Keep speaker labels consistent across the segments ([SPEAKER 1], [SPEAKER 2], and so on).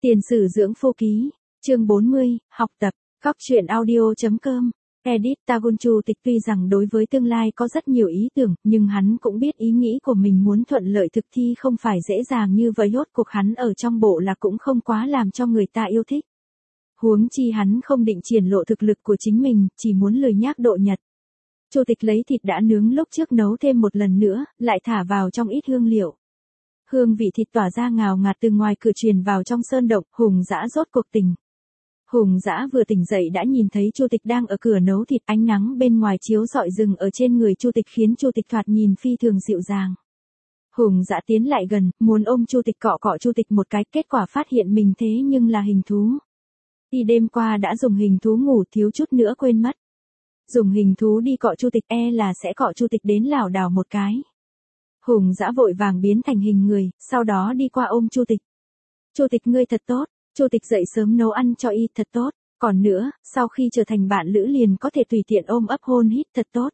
[SPEAKER 1] Tiền sử dưỡng phu ký, chương 40, học tập, góc truyện audio.com, edit Tagunchu Tịch tuy rằng đối với tương lai có rất nhiều ý tưởng, nhưng hắn cũng biết ý nghĩ của mình muốn thuận lợi thực thi không phải dễ dàng như vậy, rốt cuộc hắn ở trong bộ là cũng không quá làm cho người ta yêu thích. Huống chi hắn không định triển lộ thực lực của chính mình, chỉ muốn lười nhác độ nhật. Chu Tịch lấy thịt đã nướng lúc trước nấu thêm một lần nữa, lại thả vào trong ít hương liệu. Hương vị thịt tỏa ra ngào ngạt từ ngoài cửa truyền vào trong sơn động, Hùng Dã rốt cuộc tỉnh. Hùng Dã vừa tỉnh dậy đã nhìn thấy Chu Tịch đang ở cửa nấu thịt, ánh nắng bên ngoài chiếu rọi rừng ở trên người Chu Tịch khiến Chu Tịch thoạt nhìn phi thường dịu dàng. Hùng Dã tiến lại gần, muốn ôm Chu Tịch cọ cọ Chu Tịch một cái, kết quả phát hiện mình thế nhưng là hình thú. Y đêm qua đã dùng hình thú ngủ, thiếu chút nữa quên mất. Dùng hình thú đi cọ Chu Tịch là sẽ cọ Chu Tịch đến lảo đảo một cái. Hùng Dã vội vàng biến thành hình người, sau đó đi qua ôm Chu Tịch. Chu Tịch ngươi thật tốt, Chu Tịch dậy sớm nấu ăn cho y thật tốt, còn nữa, sau khi trở thành bạn lữ liền có thể tùy tiện ôm ấp hôn hít thật tốt.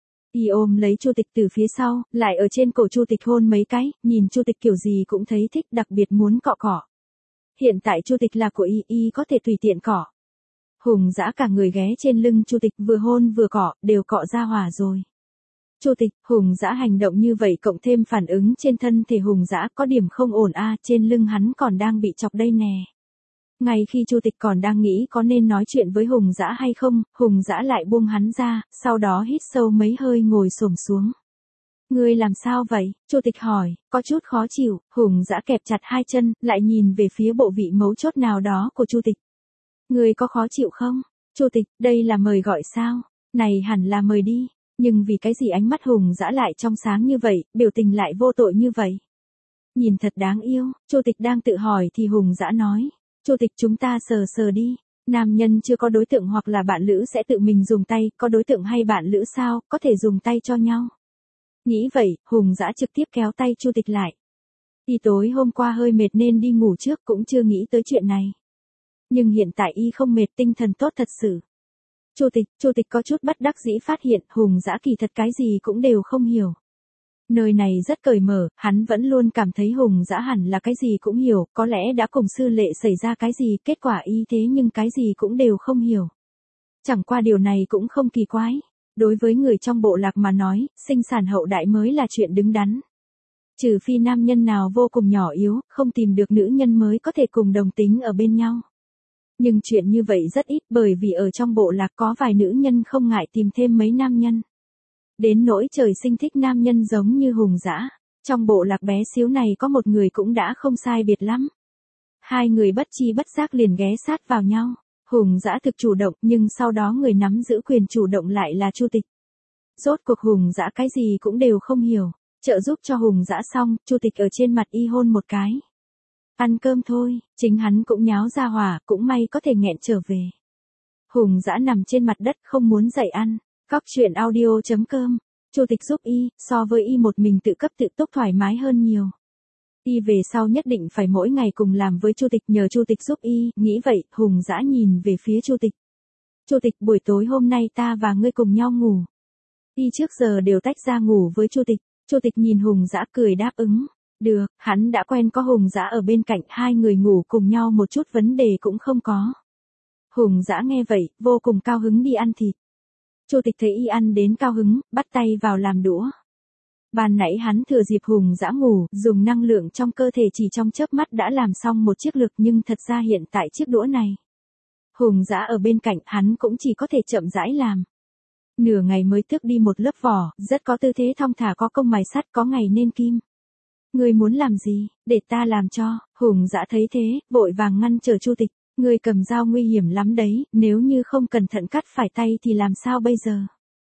[SPEAKER 1] Y ôm lấy Chu Tịch từ phía sau, lại ở trên cổ Chu Tịch hôn mấy cái, nhìn Chu Tịch kiểu gì cũng thấy thích, đặc biệt muốn cọ cọ. Hiện tại Chu Tịch là của y có thể tùy tiện cọ. Hùng Dã cả người ghé trên lưng Chu Tịch, vừa hôn vừa cọ, đều cọ ra hỏa rồi. Chu Tịch, Hùng Dã hành động như vậy cộng thêm phản ứng trên thân thể Hùng Dã có điểm không ổn trên lưng hắn còn đang bị chọc đây nè. Ngay khi Chu Tịch còn đang nghĩ có nên nói chuyện với Hùng Dã hay không, Hùng Dã lại buông hắn ra, sau đó hít sâu mấy hơi ngồi xổm xuống. Ngươi làm sao vậy? Chu Tịch hỏi, có chút khó chịu. Hùng Dã kẹp chặt hai chân, lại nhìn về phía bộ vị mấu chốt nào đó của Chu Tịch. Ngươi có khó chịu không? Chu Tịch, đây là mời gọi sao? Này hẳn là mời đi. Nhưng vì cái gì ánh mắt Hùng Dã lại trong sáng như vậy, biểu tình lại vô tội như vậy? Nhìn thật đáng yêu. Chu Tịch đang tự hỏi thì Hùng Dã nói. Chu Tịch, chúng ta sờ sờ đi. Nam nhân chưa có đối tượng hoặc là bạn lữ sẽ tự mình dùng tay, có đối tượng hay bạn lữ sao, có thể dùng tay cho nhau. Nghĩ vậy, Hùng Dã trực tiếp kéo tay Chu Tịch lại. Y tối hôm qua hơi mệt nên đi ngủ trước, cũng chưa nghĩ tới chuyện này. Nhưng hiện tại y không mệt, tinh thần tốt thật sự. Chu Tịch có chút bất đắc dĩ phát hiện Hùng Dã kỳ thật cái gì cũng đều không hiểu. Nơi này rất cởi mở, hắn vẫn luôn cảm thấy Hùng Dã hẳn là cái gì cũng hiểu, có lẽ đã cùng sư lệ xảy ra cái gì, kết quả y thế nhưng cái gì cũng đều không hiểu. Chẳng qua điều này cũng không kỳ quái. Đối với người trong bộ lạc mà nói, sinh sản hậu đại mới là chuyện đứng đắn. Trừ phi nam nhân nào vô cùng nhỏ yếu, không tìm được nữ nhân mới có thể cùng đồng tính ở bên nhau. Nhưng chuyện như vậy rất ít, bởi vì ở trong bộ lạc có vài nữ nhân không ngại tìm thêm mấy nam nhân. Đến nỗi trời sinh thích nam nhân giống như Hùng Dã, trong bộ lạc bé xíu này có một người cũng đã không sai biệt lắm. Hai người bất chi bất giác liền ghé sát vào nhau. Hùng Dã thực chủ động, nhưng sau đó người nắm giữ quyền chủ động lại là Chu Tịch. Rốt cuộc Hùng Dã cái gì cũng đều không hiểu, trợ giúp cho Hùng Dã xong, Chu Tịch ở trên mặt y hôn một cái. Ăn cơm thôi, chính hắn cũng nháo ra hỏa, cũng may có thể nghẹn trở về. Hùng Dã nằm trên mặt đất không muốn dậy ăn. Góc truyện audio.com, Chu Tịch giúp y, so với y một mình tự cấp tự túc thoải mái hơn nhiều. Y về sau nhất định phải mỗi ngày cùng làm với Chu Tịch, nhờ Chu Tịch giúp y, nghĩ vậy, Hùng Dã nhìn về phía Chu Tịch. Chu Tịch, buổi tối hôm nay ta và ngươi cùng nhau ngủ. Y trước giờ đều tách ra ngủ với Chu Tịch. Chu Tịch nhìn Hùng Dã cười đáp ứng. Được, hắn đã quen có Hùng Dã ở bên cạnh, hai người ngủ cùng nhau một chút vấn đề cũng không có. Hùng Dã nghe vậy, vô cùng cao hứng đi ăn thịt. Chu Tịch thấy y ăn đến cao hứng, bắt tay vào làm đũa. Ban nãy hắn thừa dịp Hùng Dã ngủ, dùng năng lượng trong cơ thể chỉ trong chớp mắt đã làm xong một chiếc lược, nhưng thật ra hiện tại chiếc đũa này. Hùng Dã ở bên cạnh, hắn cũng chỉ có thể chậm rãi làm. Nửa ngày mới tước đi một lớp vỏ, rất có tư thế thong thả, có công mài sắt, có ngày nên kim. Ngươi muốn làm gì, để ta làm cho. Hùng Dã thấy thế, vội vàng ngăn trở Chu Tịch. Ngươi cầm dao nguy hiểm lắm đấy, nếu như không cẩn thận cắt phải tay thì làm sao bây giờ?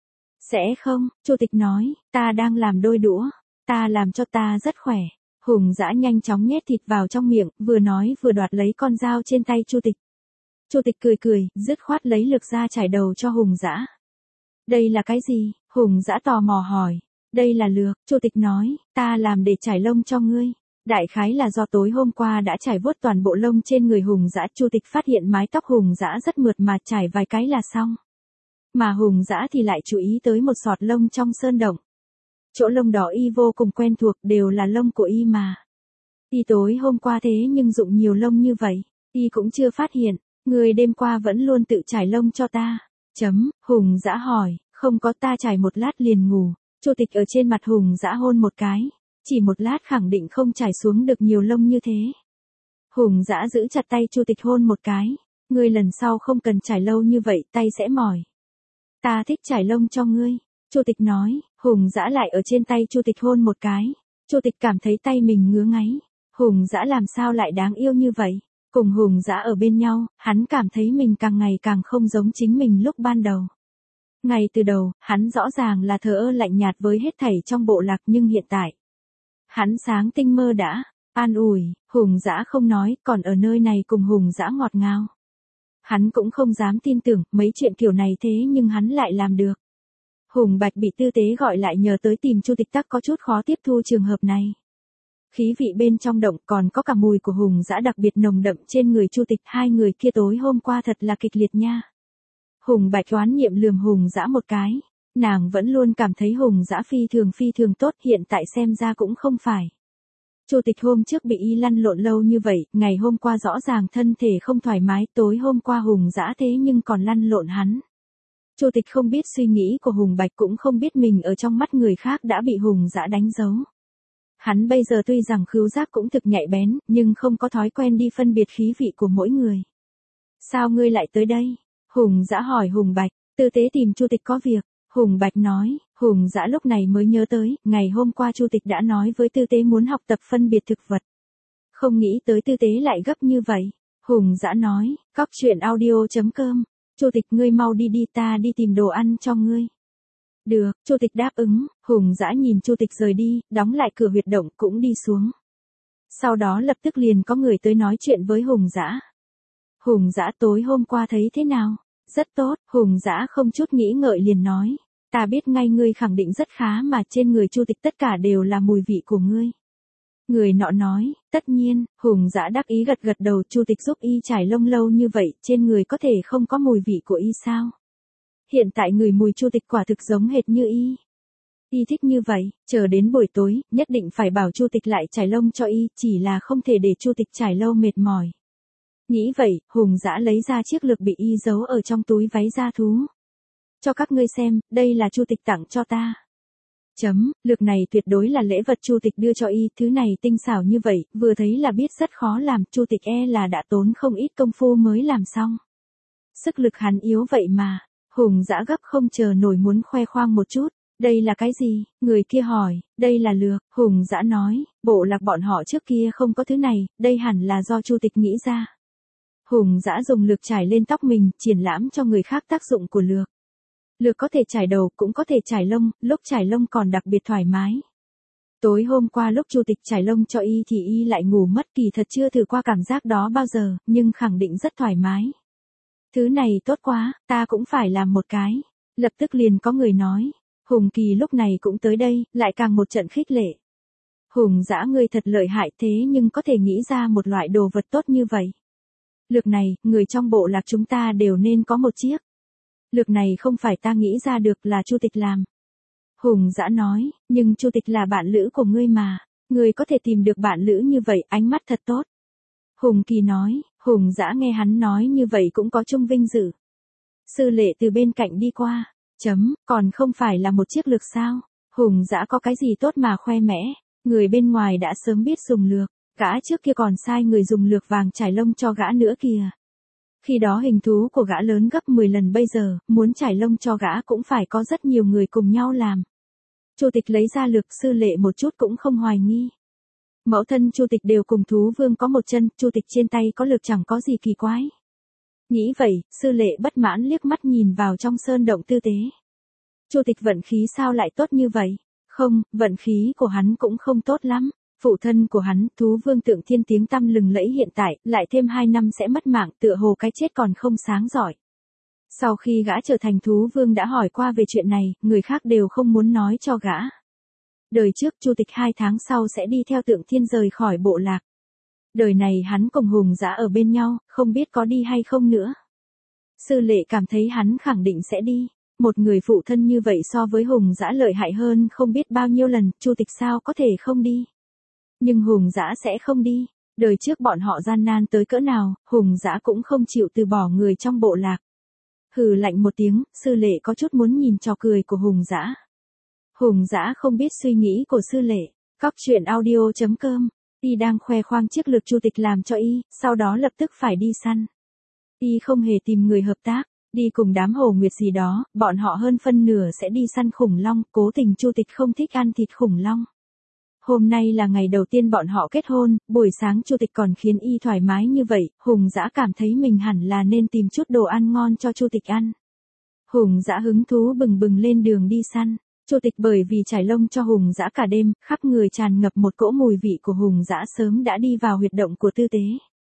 [SPEAKER 1] Sẽ không, Chu Tịch nói, ta đang làm đôi đũa, ta làm cho ta rất khỏe. Hùng Dã nhanh chóng nhét thịt vào trong miệng, vừa nói vừa đoạt lấy con dao trên tay Chu Tịch. Chu Tịch cười, dứt khoát lấy lược ra chải đầu cho Hùng Dã. Đây là cái gì? Hùng Dã tò mò hỏi. Đây là lược, Chu Tịch nói, ta làm để trải lông cho ngươi. Đại khái là do tối hôm qua đã trải vuốt toàn bộ lông trên người Hùng Dã, Chu Tịch phát hiện mái tóc Hùng Dã rất mượt mà, trải vài cái là xong. Mà Hùng Dã thì lại chú ý tới một sọt lông trong sơn động. Chỗ lông đó y vô cùng quen thuộc, đều là lông của y mà. Y tối hôm qua thế nhưng dụng nhiều lông như vậy. Y cũng chưa phát hiện, người đêm qua vẫn luôn tự chải lông cho ta. Hùng Dã hỏi, không có, ta chải một lát liền ngủ. Chu Tịch ở trên mặt Hùng Dã hôn một cái, chỉ một lát khẳng định không chải xuống được nhiều lông như thế. Hùng Dã giữ chặt tay Chu Tịch hôn một cái, ngươi lần sau không cần chải lâu như vậy, tay sẽ mỏi. Ta thích chải lông cho ngươi. Chu Tịch nói, Hùng Dã lại ở trên tay Chu Tịch hôn một cái. Chu Tịch cảm thấy tay mình ngứa ngáy. Hùng Dã làm sao lại đáng yêu như vậy? Cùng Hùng Dã ở bên nhau, hắn cảm thấy mình càng ngày càng không giống chính mình lúc ban đầu. Ngay từ đầu, hắn rõ ràng là thờ ơ lạnh nhạt với hết thảy trong bộ lạc, nhưng hiện tại, hắn sáng tinh mơ đã, an ủi, Hùng Dã không nói, còn ở nơi này cùng Hùng Dã ngọt ngào. Hắn cũng không dám tin tưởng, mấy chuyện kiểu này thế nhưng hắn lại làm được. Hùng Bạch bị tư tế gọi lại nhờ tới tìm Chu Tịch, tắc có chút khó tiếp thu trường hợp này. Khí vị bên trong động còn có cả mùi của Hùng Dã đặc biệt nồng đậm trên người Chu Tịch, hai người kia tối hôm qua thật là kịch liệt nha. Hùng Bạch oán niệm lườm Hùng Dã một cái, nàng vẫn luôn cảm thấy Hùng Dã phi thường tốt, hiện tại xem ra cũng không phải. Chu Tịch hôm trước bị y lăn lộn lâu như vậy, ngày hôm qua rõ ràng thân thể không thoải mái, tối hôm qua Hùng Dã thế nhưng còn lăn lộn hắn. Chu Tịch không biết suy nghĩ của Hùng Bạch, cũng không biết mình ở trong mắt người khác đã bị Hùng Dã đánh dấu. Hắn bây giờ tuy rằng khứu giác cũng thực nhạy bén, nhưng không có thói quen đi phân biệt khí vị của mỗi người. Sao ngươi lại tới đây? Hùng Dã hỏi Hùng Bạch, tư tế tìm Chu Tịch có việc. Hùng Bạch nói, Hùng Dã lúc này mới nhớ tới, ngày hôm qua Chu Tịch đã nói với tư tế muốn học tập phân biệt thực vật. Không nghĩ tới tư tế lại gấp như vậy. Hùng Dã nói, cóc truyện audio.com, Chu Tịch ngươi mau đi đi, ta đi tìm đồ ăn cho ngươi. Được, Chu Tịch đáp ứng. Hùng Dã nhìn Chu Tịch rời đi, đóng lại cửa huyệt động cũng đi xuống. Sau đó lập tức liền có người tới nói chuyện với Hùng Dã. Hùng Dã tối hôm qua thấy thế nào? Rất tốt, Hùng Dã không chút nghĩ ngợi liền nói. Ta biết ngay ngươi khẳng định rất khá, mà trên người Chu Tịch tất cả đều là mùi vị của ngươi. Người nọ nói, tất nhiên. Hùng Dã đắc ý gật gật đầu. Chu Tịch giúp y trải lông lâu như vậy, trên người có thể không có mùi vị của y sao? Hiện tại người mùi Chu Tịch quả thực giống hệt như y. Y thích như vậy, chờ đến buổi tối, nhất định phải bảo Chu Tịch lại trải lông cho y, chỉ là không thể để Chu Tịch trải lâu mệt mỏi. Nghĩ vậy, Hùng Dã lấy ra chiếc lược bị y giấu ở trong túi váy da thú. Cho các ngươi xem, đây là Chu Tịch tặng cho ta. Lược này tuyệt đối là lễ vật Chu Tịch đưa cho y, thứ này tinh xảo như vậy, vừa thấy là biết rất khó làm, Chu Tịch là đã tốn không ít công phu mới làm xong. Sức lực hắn yếu vậy mà. Hùng Dã gấp không chờ nổi muốn khoe khoang một chút. Đây là cái gì? Người kia hỏi. Đây là lược. Hùng Dã nói, bộ lạc bọn họ trước kia không có thứ này, đây hẳn là do Chu Tịch nghĩ ra. Hùng Dã dùng lược trải lên tóc mình, triển lãm cho người khác tác dụng của lược. Lược có thể trải đầu, cũng có thể trải lông, lúc trải lông còn đặc biệt thoải mái. Tối hôm qua lúc Chu Tịch trải lông cho y thì y lại ngủ mất, kỳ thật chưa thử qua cảm giác đó bao giờ, nhưng khẳng định rất thoải mái. Thứ này tốt quá, ta cũng phải làm một cái. Lập tức liền có người nói. Hùng Kỳ lúc này cũng tới đây, lại càng một trận khích lệ. Hùng Dã ngươi thật lợi hại, thế nhưng có thể nghĩ ra một loại đồ vật tốt như vậy. Lược này, người trong bộ lạc chúng ta đều nên có một chiếc. Lược này không phải ta nghĩ ra được, là Chu Tịch làm. Hùng Dã nói, nhưng Chu Tịch là bạn lữ của ngươi mà. Ngươi có thể tìm được bạn lữ như vậy, ánh mắt thật tốt. Hùng Kỳ nói. Hùng Dã nghe hắn nói như vậy cũng có chung vinh dự. Sư Lệ từ bên cạnh đi qua. Còn không phải là một chiếc lược sao? Hùng Dã có cái gì tốt mà khoe mẽ? Người bên ngoài đã sớm biết dùng lược. Gã trước kia còn sai người dùng lược vàng trải lông cho gã nữa kìa. Khi đó hình thú của gã lớn gấp 10 lần bây giờ, muốn trải lông cho gã cũng phải có rất nhiều người cùng nhau làm. Chu Tịch lấy ra lược, Sư Lệ một chút cũng không hoài nghi. Mẫu thân Chu Tịch đều cùng thú vương có một chân, Chu Tịch trên tay có lược chẳng có gì kỳ quái. Nghĩ vậy, Sư Lệ bất mãn liếc mắt nhìn vào trong sơn động tư tế. Chu Tịch vận khí sao lại tốt như vậy? Không, vận khí của hắn cũng không tốt lắm. Phụ thân của hắn, thú vương Tượng Thiên tiếng tăm lừng lẫy hiện tại, lại thêm 2 năm sẽ mất mạng, tựa hồ cái chết còn không sáng giỏi. Sau khi gã trở thành thú vương đã hỏi qua về chuyện này, người khác đều không muốn nói cho gã. Đời trước Chu Tịch 2 tháng sau sẽ đi theo Tượng Thiên rời khỏi bộ lạc. Đời này hắn cùng Hùng Dã ở bên nhau, không biết có đi hay không nữa. Sư Lệ cảm thấy hắn khẳng định sẽ đi. Một người phụ thân như vậy so với Hùng Dã lợi hại hơn không biết bao nhiêu lần, Chu Tịch sao có thể không đi. Nhưng Hùng Dã sẽ không đi. Đời trước bọn họ gian nan tới cỡ nào, Hùng Dã cũng không chịu từ bỏ người trong bộ lạc. Hừ lạnh một tiếng, Sư Lệ có chút muốn nhìn trò cười của Hùng Dã. Hùng Dã không biết suy nghĩ của Sư Lệ. Cóc truyện audio.com. Y đang khoe khoang chiếc lược Chu Tịch làm cho y, sau đó lập tức phải đi săn. Y không hề tìm người hợp tác, đi cùng đám Hồ Nguyệt gì đó, bọn họ hơn phân nửa sẽ đi săn khủng long, cố tình Chu Tịch không thích ăn thịt khủng long. Hôm nay là ngày đầu tiên bọn họ kết hôn, buổi sáng Chu Tịch còn khiến y thoải mái như vậy, Hùng Dã cảm thấy mình hẳn là nên tìm chút đồ ăn ngon cho Chu Tịch ăn. Hùng Dã hứng thú bừng bừng lên đường đi săn. Chu Tịch bởi vì trải lông cho Hùng Dã cả đêm, khắp người tràn ngập một cỗ mùi vị của Hùng Dã sớm đã đi vào huyệt động của Tư Tế.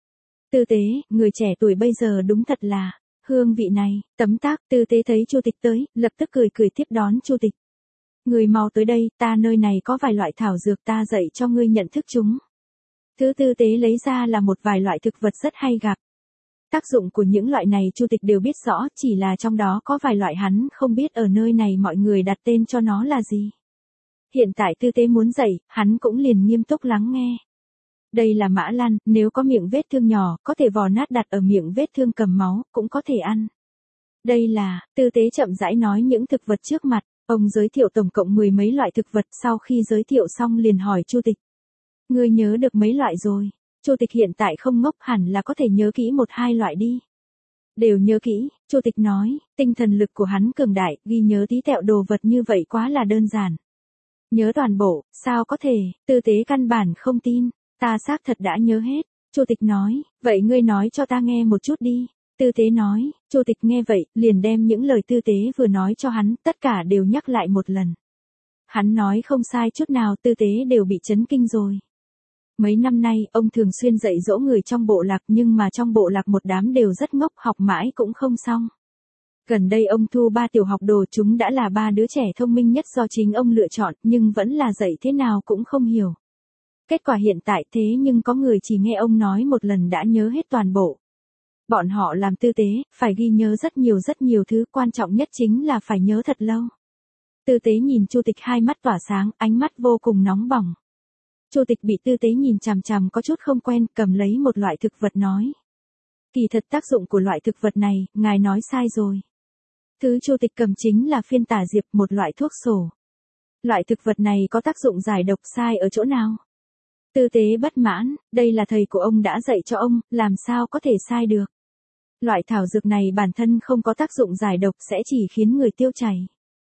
[SPEAKER 1] Tư Tế, người trẻ tuổi bây giờ đúng thật là hương vị này, tấm tắc. Tư Tế thấy Chu Tịch tới, lập tức cười cười tiếp đón Chu Tịch. Người mau tới đây, ta nơi này có vài loại thảo dược ta dạy cho ngươi nhận thức chúng. Thứ Tư Tế lấy ra là một vài loại thực vật rất hay gặp. Tác dụng của những loại này Chu Tịch đều biết rõ, chỉ là trong đó có vài loại hắn không biết ở nơi này mọi người đặt tên cho nó là gì. Hiện tại Tư Tế muốn dạy, hắn cũng liền nghiêm túc lắng nghe. Đây là mã lan, nếu có miệng vết thương nhỏ, có thể vò nát đặt ở miệng vết thương cầm máu, cũng có thể ăn. Đây là, Tư Tế chậm rãi nói những thực vật trước mặt, ông giới thiệu tổng cộng 10 mấy loại thực vật, sau khi giới thiệu xong liền hỏi Chu Tịch. Ngươi nhớ được mấy loại rồi? Chu Tịch hiện tại không ngốc, hẳn là có thể nhớ kỹ một hai loại đi. Đều nhớ kỹ, Chu Tịch nói, tinh thần lực của hắn cường đại, ghi nhớ tí tẹo đồ vật như vậy quá là đơn giản. Nhớ toàn bộ, sao có thể, Tư Tế căn bản không tin, ta xác thật đã nhớ hết. Chu Tịch nói, vậy ngươi nói cho ta nghe một chút đi. Tư Tế nói, Chu Tịch nghe vậy, liền đem những lời Tư Tế vừa nói cho hắn, tất cả đều nhắc lại một lần. Hắn nói không sai chút nào, Tư Tế đều bị chấn kinh rồi. Mấy năm nay, ông thường xuyên dạy dỗ người trong bộ lạc, nhưng mà trong bộ lạc một đám đều rất ngốc, học mãi cũng không xong. Gần đây ông thu 3 tiểu học đồ, chúng đã là 3 đứa trẻ thông minh nhất do chính ông lựa chọn, nhưng vẫn là dạy thế nào cũng không hiểu. Kết quả hiện tại thế nhưng có người chỉ nghe ông nói một lần đã nhớ hết toàn bộ. Bọn họ làm Tư Tế, phải ghi nhớ rất nhiều thứ, quan trọng nhất chính là phải nhớ thật lâu. Tư Tế nhìn Chu Tịch hai mắt tỏa sáng, ánh mắt vô cùng nóng bỏng. Chu Tịch bị Tư Tế nhìn chằm chằm có chút không quen, cầm lấy một loại thực vật nói. Kỳ thật tác dụng của loại thực vật này, ngài nói sai rồi. Thứ Chu Tịch cầm chính là phiên tả diệp, một loại thuốc sổ. Loại thực vật này có tác dụng giải độc, sai ở chỗ nào? Tư Tế bất mãn, đây là thầy của ông đã dạy cho ông, làm sao có thể sai được. Loại thảo dược này bản thân không có tác dụng giải độc, sẽ chỉ khiến người tiêu chảy.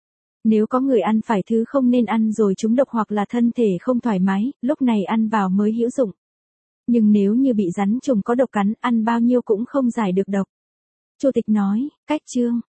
[SPEAKER 1] Nếu có người ăn phải thứ không nên ăn rồi trúng độc hoặc là thân thể không thoải mái, lúc này ăn vào mới hữu dụng. Nhưng nếu như bị rắn trùng có độc cắn, ăn bao nhiêu cũng không giải được độc. Chu Tịch nói, cách chương,